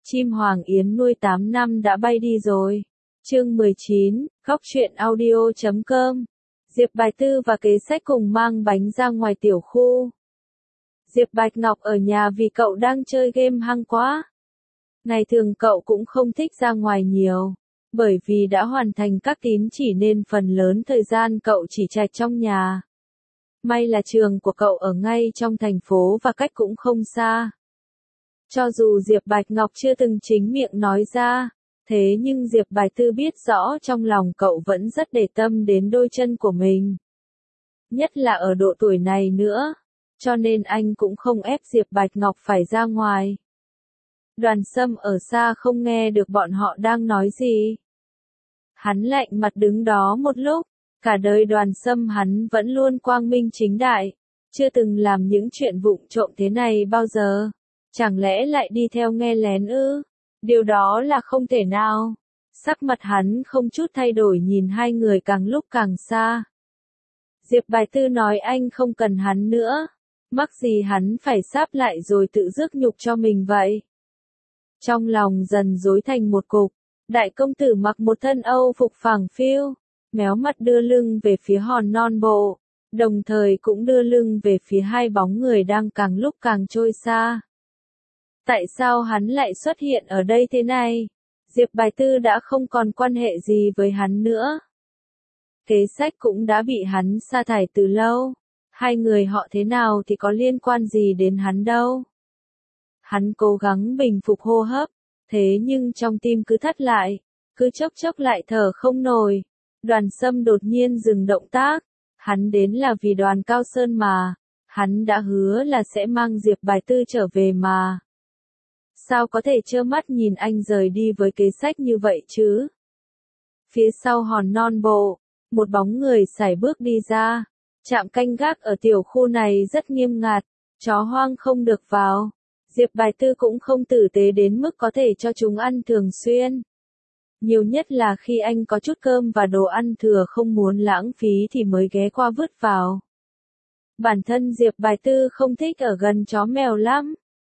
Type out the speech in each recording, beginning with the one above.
Chim Hoàng Yến nuôi 8 năm đã bay đi rồi. Chương 19, Góc truyện audio.com. Diệp Bạch Tư và Kế Sách cùng mang bánh ra ngoài tiểu khu. Diệp Bạch Ngọc ở nhà vì cậu đang chơi game hăng quá. Ngày thường cậu cũng không thích ra ngoài nhiều, bởi vì đã hoàn thành các tín chỉ nên phần lớn thời gian cậu chỉ trạch trong nhà. May là trường của cậu ở ngay trong thành phố và cách cũng không xa. Cho dù Diệp Bạch Ngọc chưa từng chính miệng nói ra, thế nhưng Diệp Bạch Tư biết rõ trong lòng cậu vẫn rất để tâm đến đôi chân của mình. Nhất là ở độ tuổi này nữa, cho nên anh cũng không ép Diệp Bạch Ngọc phải ra ngoài. Đoàn Sâm ở xa không nghe được bọn họ đang nói gì. Hắn lạnh mặt đứng đó một lúc, cả đời Đoàn Sâm hắn vẫn luôn quang minh chính đại, chưa từng làm những chuyện vụng trộm thế này bao giờ. Chẳng lẽ lại đi theo nghe lén ư? Điều đó là không thể nào. Sắc mặt hắn không chút thay đổi nhìn hai người càng lúc càng xa. Diệp Bạch Tư nói anh không cần hắn nữa. Mắc gì hắn phải sáp lại rồi tự rước nhục cho mình vậy? Trong lòng dần rối thành một cục, đại công tử mặc một thân Âu phục phẳng phiu, méo mặt đưa lưng về phía hòn non bộ, đồng thời cũng đưa lưng về phía hai bóng người đang càng lúc càng trôi xa. Tại sao hắn lại xuất hiện ở đây thế này? Diệp Bạch Tư đã không còn quan hệ gì với hắn nữa. Kế Sách cũng đã bị hắn sa thải từ lâu. Hai người họ thế nào thì có liên quan gì đến hắn đâu. Hắn cố gắng bình phục hô hấp, thế nhưng trong tim cứ thắt lại, cứ chốc chốc lại thở không nổi. Đoàn Sâm đột nhiên dừng động tác. Hắn đến là vì Đoàn Cao Sơn mà. Hắn đã hứa là sẽ mang Diệp Bạch Tư trở về mà. Sao có thể trơ mắt nhìn anh rời đi với Kế Sách như vậy chứ? Phía sau hòn non bộ, một bóng người sải bước đi ra. Trạm canh gác ở tiểu khu này rất nghiêm ngặt, chó hoang không được vào. Diệp Bạch Tư cũng không tử tế đến mức có thể cho chúng ăn thường xuyên. Nhiều nhất là khi anh có chút cơm và đồ ăn thừa không muốn lãng phí thì mới ghé qua vứt vào. Bản thân Diệp Bạch Tư không thích ở gần chó mèo lắm.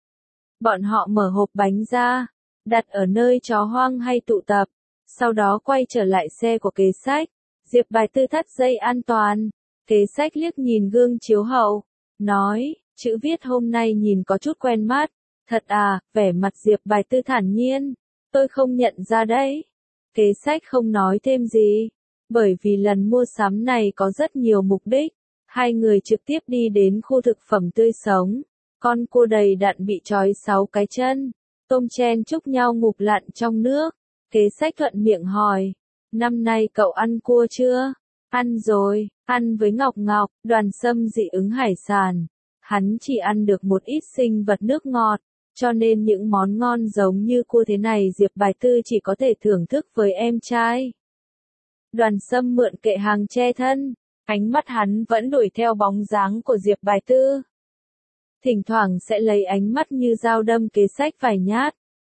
Bọn họ mở hộp bánh ra, đặt ở nơi chó hoang hay tụ tập, sau đó quay trở lại xe của Kế Sách. Diệp Bạch Tư thắt dây an toàn, Kế Sách liếc nhìn gương chiếu hậu, nói, chữ viết hôm nay nhìn có chút quen mắt, thật à, vẻ mặt Diệp Bạch Tư thản nhiên, tôi không nhận ra đấy. Kế Sách không nói thêm gì, bởi vì lần mua sắm này có rất nhiều mục đích, hai người trực tiếp đi đến khu thực phẩm tươi sống. Con cua đầy đặn bị trói 6 cái chân, tôm chen chúc nhau ngụp lặn trong nước. Kế Sách thuận miệng hỏi, năm nay cậu ăn cua chưa? Ăn rồi, ăn với Ngọc Ngọc. Đoàn Sâm dị ứng hải sản. Hắn chỉ ăn được một ít sinh vật nước ngọt, cho nên những món ngon giống như cua thế này Diệp Bạch Tư chỉ có thể thưởng thức với em trai. Đoàn Sâm mượn kệ hàng che thân, ánh mắt hắn vẫn đuổi theo bóng dáng của Diệp Bạch Tư. Thỉnh thoảng sẽ lấy ánh mắt như dao đâm Kế Sách vài nhát.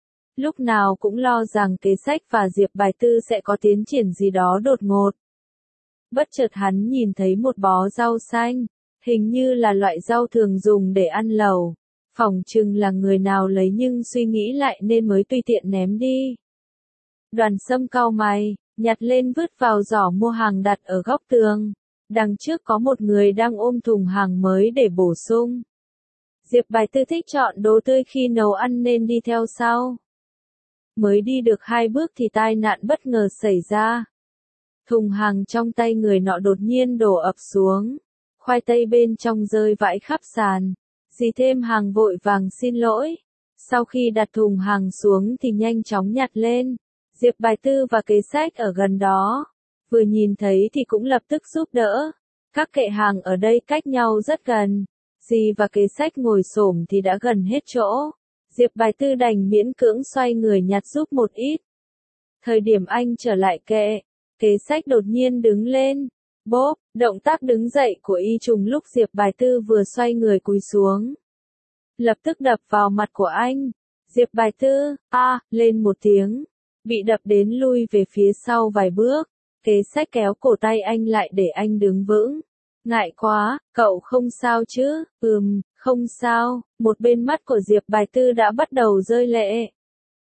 Lúc nào cũng lo rằng Kế Sách và Diệp Bạch Tư sẽ có tiến triển gì đó đột ngột. Bất chợt hắn nhìn thấy một bó rau xanh, hình như là loại rau thường dùng để ăn lẩu. Phỏng chừng là người nào lấy nhưng suy nghĩ lại nên mới tùy tiện ném đi. Đoàn Sâm cau mày, nhặt lên vứt vào giỏ mua hàng đặt ở góc tường. Đằng trước có một người đang ôm thùng hàng mới để bổ sung. Diệp Bạch Tư thích chọn đồ tươi khi nấu ăn nên đi theo sau. Mới đi được 2 bước thì tai nạn bất ngờ xảy ra. Thùng hàng trong tay người nọ đột nhiên đổ ập xuống. Khoai tây bên trong rơi vãi khắp sàn. Dì thêm hàng vội vàng xin lỗi. Sau khi đặt thùng hàng xuống thì nhanh chóng nhặt lên. Diệp Bạch Tư và Kế Sách ở gần đó. Vừa nhìn thấy thì cũng lập tức giúp đỡ. Các kệ hàng ở đây cách nhau rất gần. Dì và Kế Sách ngồi xổm thì đã gần hết chỗ. Diệp Bạch Tư đành miễn cưỡng xoay người nhặt giúp một ít. Thời điểm anh trở lại kệ, Kế Sách đột nhiên đứng lên. Bốp, động tác đứng dậy của y trùng lúc Diệp Bạch Tư vừa xoay người cúi xuống. Lập tức đập vào mặt của anh. Diệp Bạch Tư, lên một tiếng. Bị đập đến lui về phía sau vài bước. Kế Sách kéo cổ tay anh lại để anh đứng vững. Ngại quá, cậu không sao chứ? Không sao. Một bên mắt của Diệp Bạch Tư đã bắt đầu rơi lệ.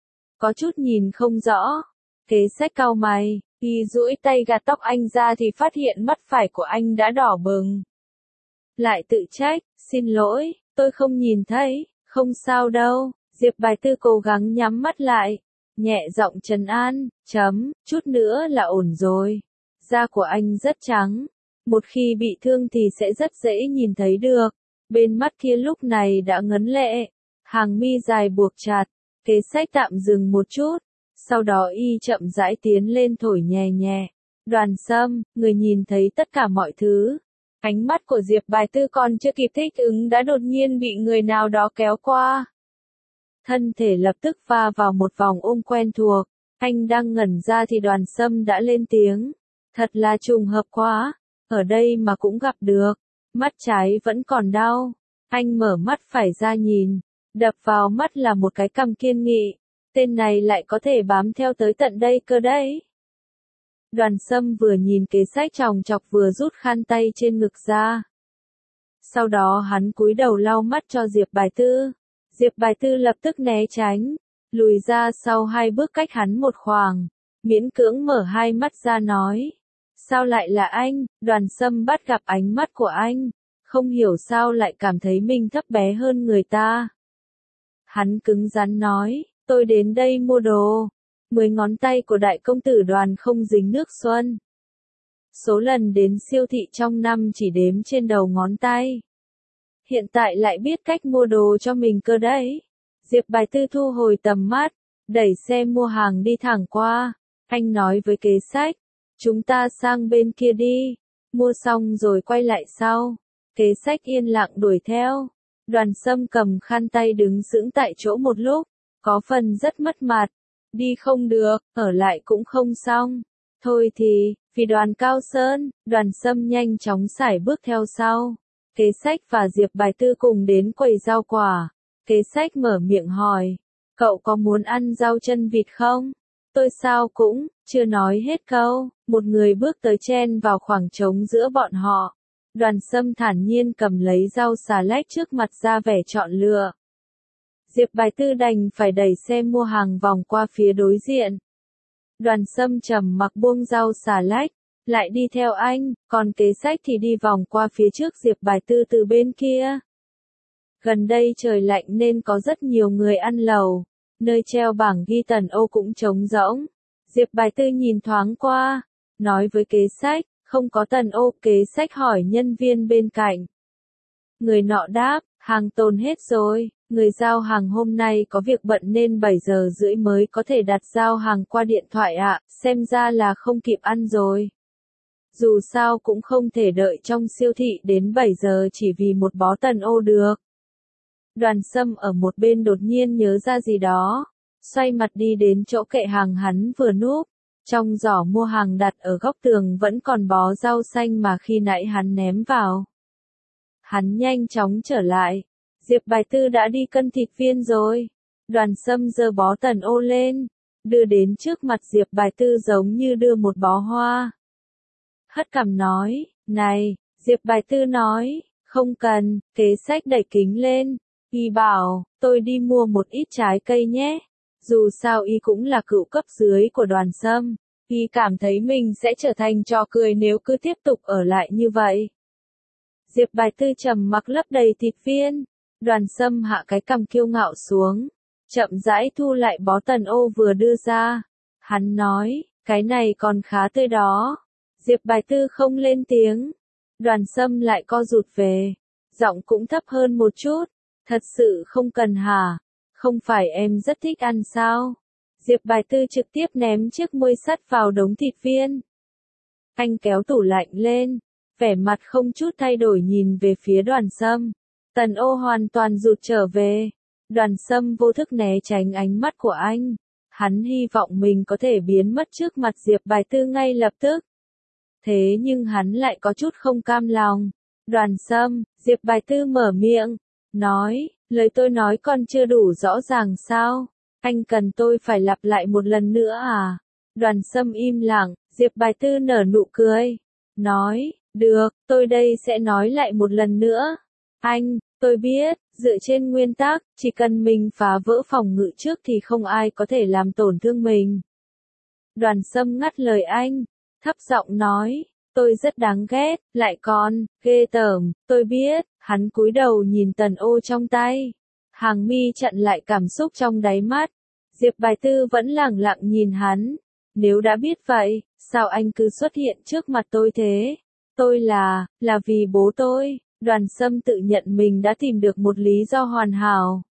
có chút nhìn không rõ. Kế sách cau mày, y duỗi tay gạt tóc anh ra thì phát hiện mắt phải của anh đã đỏ bừng. Lại tự trách, xin lỗi, tôi không nhìn thấy, không sao đâu. Diệp Bài Tư cố gắng nhắm mắt lại, nhẹ giọng trấn an, chút nữa là ổn rồi. Da của anh rất trắng, một khi bị thương thì sẽ rất dễ nhìn thấy được. Bên mắt kia lúc này đã ngấn lệ, hàng mi dài buộc chặt. Kế sách tạm dừng một chút, sau đó y chậm rãi tiến lên thổi nhẹ nhẹ. Đoàn Sâm, người nhìn thấy tất cả mọi thứ. Ánh mắt của Diệp Bài Tư còn chưa kịp thích ứng đã đột nhiên bị người nào đó kéo qua. Thân thể lập tức va vào một vòng ôm quen thuộc. Anh đang ngẩn ra thì Đoàn Sâm đã lên tiếng. Thật là trùng hợp quá, ở đây mà cũng gặp được. Mắt trái vẫn còn đau. Anh mở mắt phải ra nhìn. Đập vào mắt là một cái cằm kiên nghị. Tên này lại có thể bám theo tới tận đây cơ đấy. Đoàn Sâm vừa nhìn Kế Sách chòng chọc vừa rút khăn tay trên ngực ra. Sau đó hắn cúi đầu lau mắt cho Diệp Bài Tư. Diệp Bài Tư lập tức né tránh, lùi ra sau 2 bước cách hắn một khoảng, miễn cưỡng mở 2 mắt ra nói. Sao lại là anh? Đoàn Sâm bắt gặp ánh mắt của anh, không hiểu sao lại cảm thấy mình thấp bé hơn người ta. Hắn cứng rắn nói, tôi đến đây mua đồ. 10 ngón tay của đại công tử Đoàn không dính nước xuân. Số lần đến siêu thị trong năm chỉ đếm trên đầu ngón tay. Hiện tại lại biết cách mua đồ cho mình cơ đấy. Diệp Bài Tư thu hồi tầm mắt, đẩy xe mua hàng đi thẳng qua. Anh nói với Kế Sách, chúng ta sang bên kia đi. Mua xong rồi quay lại sau. Kế Sách yên lặng đuổi theo. Đoàn Sâm cầm khăn tay đứng sững tại chỗ một lúc, có phần rất mất mặt. Đi không được, ở lại cũng không xong. Thôi thì, vì Đoàn Cao Sơn, Đoàn Sâm nhanh chóng sải bước theo sau. Kế Sách và Diệp Bài Tư cùng đến quầy rau quả. Kế Sách mở miệng hỏi, cậu có muốn ăn rau chân vịt không? Tôi sao cũng, chưa nói hết câu, một người bước tới chen vào khoảng trống giữa bọn họ. Đoàn Sâm thản nhiên cầm lấy rau xà lách trước mặt ra vẻ chọn lựa. Diệp Bài Tư đành phải đẩy xe mua hàng vòng qua phía đối diện. Đoàn Sâm trầm mặc buông rau xà lách, lại đi theo anh, còn Kế Sách thì đi vòng qua phía trước Diệp Bài Tư từ bên kia. Gần đây trời lạnh nên có rất nhiều người ăn lẩu, nơi treo bảng ghi tần ô cũng trống rỗng. Diệp Bài Tư nhìn thoáng qua, nói với Kế Sách, không có tần ô. Kế Sách hỏi nhân viên bên cạnh. Người nọ đáp, hàng tồn hết rồi, người giao hàng hôm nay có việc bận nên 7 giờ rưỡi mới có thể đặt giao hàng qua điện thoại ạ, xem ra là không kịp ăn rồi. Dù sao cũng không thể đợi trong siêu thị đến 7 giờ chỉ vì một bó tần ô được. Đoàn Sâm ở một bên đột nhiên nhớ ra gì đó, xoay mặt đi đến chỗ kệ hàng hắn vừa núp. Trong giỏ mua hàng đặt ở góc tường vẫn còn bó rau xanh mà khi nãy hắn ném vào. Hắn nhanh chóng trở lại. Diệp Bài Tư đã đi cân thịt viên rồi. Đoàn Sâm giơ bó tần ô lên, đưa đến trước mặt Diệp Bài Tư giống như đưa một bó hoa. Hất cằm nói, này, Diệp Bài Tư nói, không cần. Kế Sách đẩy kính lên, y bảo, tôi đi mua một ít trái cây nhé. Dù sao y cũng là cựu cấp dưới của Đoàn Sâm, y cảm thấy mình sẽ trở thành trò cười nếu cứ tiếp tục ở lại như vậy. Diệp Bài Tư trầm mặc lấp đầy thịt viên. Đoàn Sâm hạ cái cằm kiêu ngạo xuống, chậm rãi thu lại bó tần ô vừa đưa ra. Hắn nói, cái này còn khá tươi đó. Diệp Bài Tư không lên tiếng. Đoàn Sâm lại co rụt về, giọng cũng thấp hơn một chút. Thật sự không cần hả? Không phải em rất thích ăn sao? Diệp Bài Tư trực tiếp ném chiếc muôi sắt vào đống thịt viên. Anh kéo tủ lạnh lên, vẻ mặt không chút thay đổi nhìn về phía Đoàn Sâm. Tần ô hoàn toàn rụt trở về. Đoàn Sâm vô thức né tránh ánh mắt của anh. Hắn hy vọng mình có thể biến mất trước mặt Diệp Bài Tư ngay lập tức. Thế nhưng hắn lại có chút không cam lòng. Đoàn Sâm, Diệp Bài Tư mở miệng, nói, lời tôi nói còn chưa đủ rõ ràng sao? Anh cần tôi phải lặp lại một lần nữa à? Đoàn Sâm im lặng, Diệp Bài Tư nở nụ cười, nói, được, tôi đây sẽ nói lại một lần nữa. Anh, tôi biết, Dựa trên nguyên tắc, chỉ cần mình phá vỡ phòng ngự trước thì không ai có thể làm tổn thương mình. Đoàn Sâm ngắt lời anh, thấp giọng nói, tôi rất đáng ghét, lại còn, ghê tởm, tôi biết, hắn cúi đầu nhìn tần ô trong tay. Hàng mi chặn lại cảm xúc trong đáy mắt. Diệp Bài Tư vẫn lẳng lặng nhìn hắn. Nếu đã biết vậy, sao anh cứ xuất hiện trước mặt tôi thế? Tôi là vì bố tôi. Đoàn Sâm tự nhận mình đã tìm được một lý do hoàn hảo.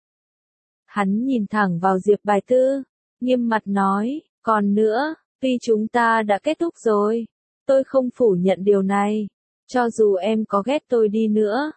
Hắn nhìn thẳng vào Diệp Bài Tư, nghiêm mặt nói, còn nữa, tuy chúng ta đã kết thúc rồi, tôi không phủ nhận điều này. Cho dù em có ghét tôi đi nữa,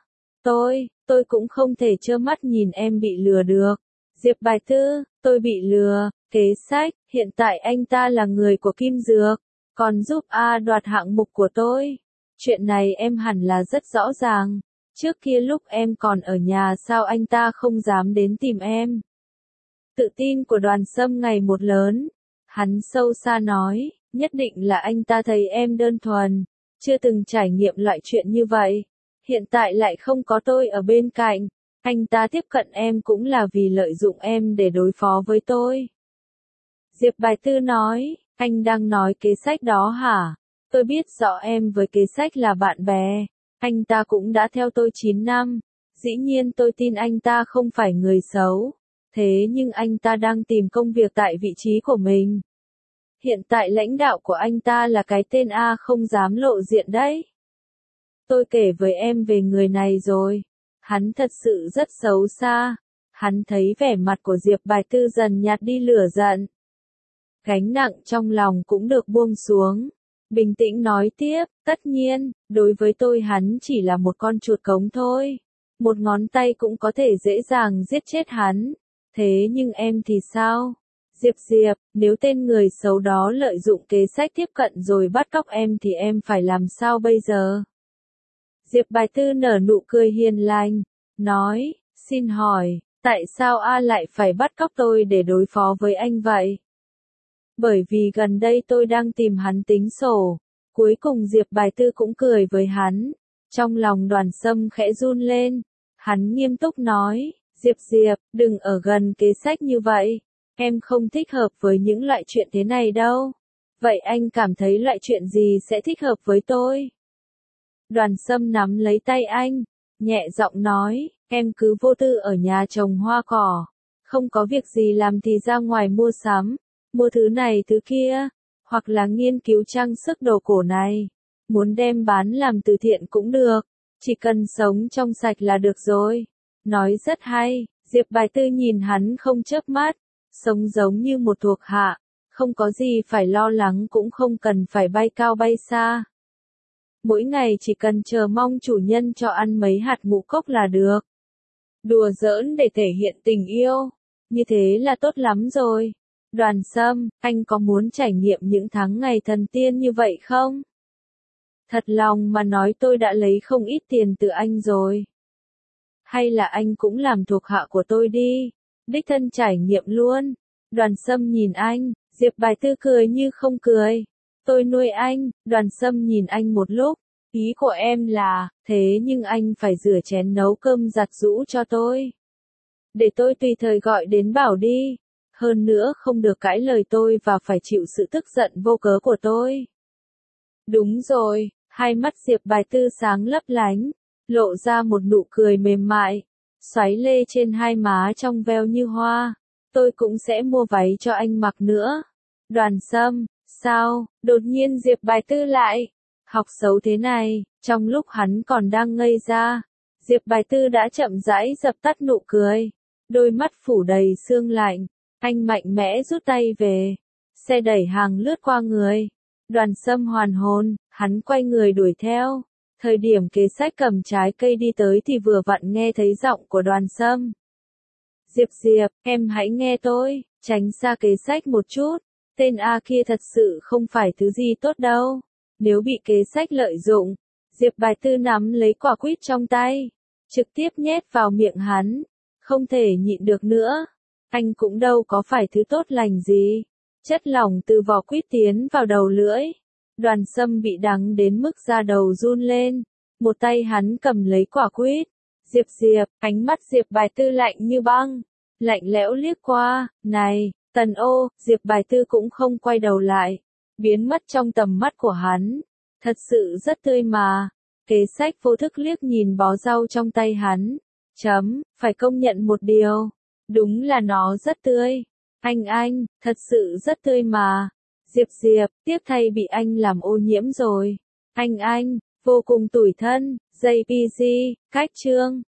tôi cũng không thể trơ mắt nhìn em bị lừa được. Diệp Bài Tư, tôi bị lừa, kế sách, hiện tại anh ta là người của Kim Dược, còn giúp A đoạt hạng mục của tôi. Chuyện này em hẳn là rất rõ ràng. Trước kia lúc em còn ở nhà sao anh ta không dám đến tìm em? Tự tin của Đoàn Sâm ngày một lớn. Hắn sâu xa nói, nhất định là anh ta thấy em đơn thuần, chưa từng trải nghiệm loại chuyện như vậy. Hiện tại lại không có tôi ở bên cạnh. Anh ta tiếp cận em cũng là vì lợi dụng em để đối phó với tôi. Diệp Bài Tư nói, anh đang nói kế sách đó hả? Tôi biết rõ em với kế sách là bạn bè. Anh ta cũng đã theo tôi 9 năm. Dĩ nhiên tôi tin anh ta không phải người xấu. Thế nhưng anh ta đang tìm công việc tại vị trí của mình. Hiện tại lãnh đạo của anh ta là cái tên A không dám lộ diện đấy. Tôi kể với em về người này rồi. Hắn thật sự rất xấu xa. Hắn thấy vẻ mặt của Diệp Bài Tư dần nhạt đi lửa giận. Gánh nặng trong lòng cũng được buông xuống. Bình tĩnh nói tiếp, tất nhiên, đối với tôi hắn chỉ là một con chuột cống thôi. Một ngón tay cũng có thể dễ dàng giết chết hắn. Thế nhưng em thì sao? Diệp, nếu tên người xấu đó lợi dụng kế sách tiếp cận rồi bắt cóc em thì em phải làm sao bây giờ? Diệp Bài Tư nở nụ cười hiền lành, nói, xin hỏi, tại sao A lại phải bắt cóc tôi để đối phó với anh vậy? Bởi vì gần đây tôi đang tìm hắn tính sổ. Cuối cùng Diệp Bài Tư cũng cười với hắn. Trong lòng Đoàn Sâm khẽ run lên. Hắn nghiêm túc nói, Diệp, đừng ở gần kế sách như vậy. Em không thích hợp với những loại chuyện thế này đâu. Vậy anh cảm thấy loại chuyện gì sẽ thích hợp với tôi? Đoàn Sâm nắm lấy tay anh, nhẹ giọng nói, em cứ vô tư ở nhà trồng hoa cỏ. Không có việc gì làm thì ra ngoài mua sắm. Mua thứ này thứ kia, hoặc là nghiên cứu trang sức đồ cổ này. Muốn đem bán làm từ thiện cũng được, chỉ cần sống trong sạch là được rồi. Nói rất hay, Diệp Bài Tư nhìn hắn không chớp mắt, sống giống như một thuộc hạ, không có gì phải lo lắng cũng không cần phải bay cao bay xa. Mỗi ngày chỉ cần chờ mong chủ nhân cho ăn mấy hạt ngũ cốc là được. Đùa giỡn để thể hiện tình yêu, như thế là tốt lắm rồi. Đoàn Sâm, anh có muốn trải nghiệm những tháng ngày thần tiên như vậy không? Thật lòng mà nói tôi đã lấy không ít tiền từ anh rồi. Hay là anh cũng làm thuộc hạ của tôi đi, đích thân trải nghiệm luôn. Đoàn Sâm nhìn anh, Diệp Bài Tư cười như không cười. Tôi nuôi anh. Đoàn Sâm nhìn anh một lúc, ý của em là, thế nhưng anh phải rửa chén nấu cơm giặt giũ cho tôi. Để tôi tùy thời gọi đến bảo đi. Hơn nữa không được cãi lời tôi và phải chịu sự tức giận vô cớ của tôi. Đúng rồi, hai mắt Diệp Bài Tư sáng lấp lánh, lộ ra một nụ cười mềm mại, xoáy lê trên hai má trong veo như hoa. Tôi cũng sẽ mua váy cho anh mặc nữa. Đoàn Sâm, sao, đột nhiên Diệp Bài Tư lại học xấu thế này? Trong lúc hắn còn đang ngây ra, Diệp Bài Tư đã chậm rãi dập tắt nụ cười, đôi mắt phủ đầy sương lạnh. Anh mạnh mẽ rút tay về. Xe đẩy hàng lướt qua người. Đoàn Sâm hoàn hồn, hắn quay người đuổi theo. Thời điểm kế sách cầm trái cây đi tới thì vừa vặn nghe thấy giọng của Đoàn Sâm. Diệp, em hãy nghe tôi, tránh xa kế sách một chút. Tên A kia thật sự không phải thứ gì tốt đâu. Nếu bị kế sách lợi dụng, Diệp Bài Tư nắm lấy quả quýt trong tay, trực tiếp nhét vào miệng hắn. Không thể nhịn được nữa. Anh cũng đâu có phải thứ tốt lành gì. Chất lỏng từ vỏ quýt tiến vào đầu lưỡi. Đoàn Sâm bị đắng đến mức da đầu run lên. Một tay hắn cầm lấy quả quýt, Diệp, ánh mắt Diệp Bài Tư lạnh như băng, lạnh lẽo liếc qua, này, Tần Ô, Diệp Bài Tư cũng không quay đầu lại, biến mất trong tầm mắt của hắn, thật sự rất tươi mà. Kế sách vô thức liếc nhìn bó rau trong tay hắn, phải công nhận một điều, đúng là nó rất tươi. Anh, thật sự rất tươi mà. Diệp, tiếc thay bị anh làm ô nhiễm rồi. Anh, vô cùng tủi thân. JPG, cách chương.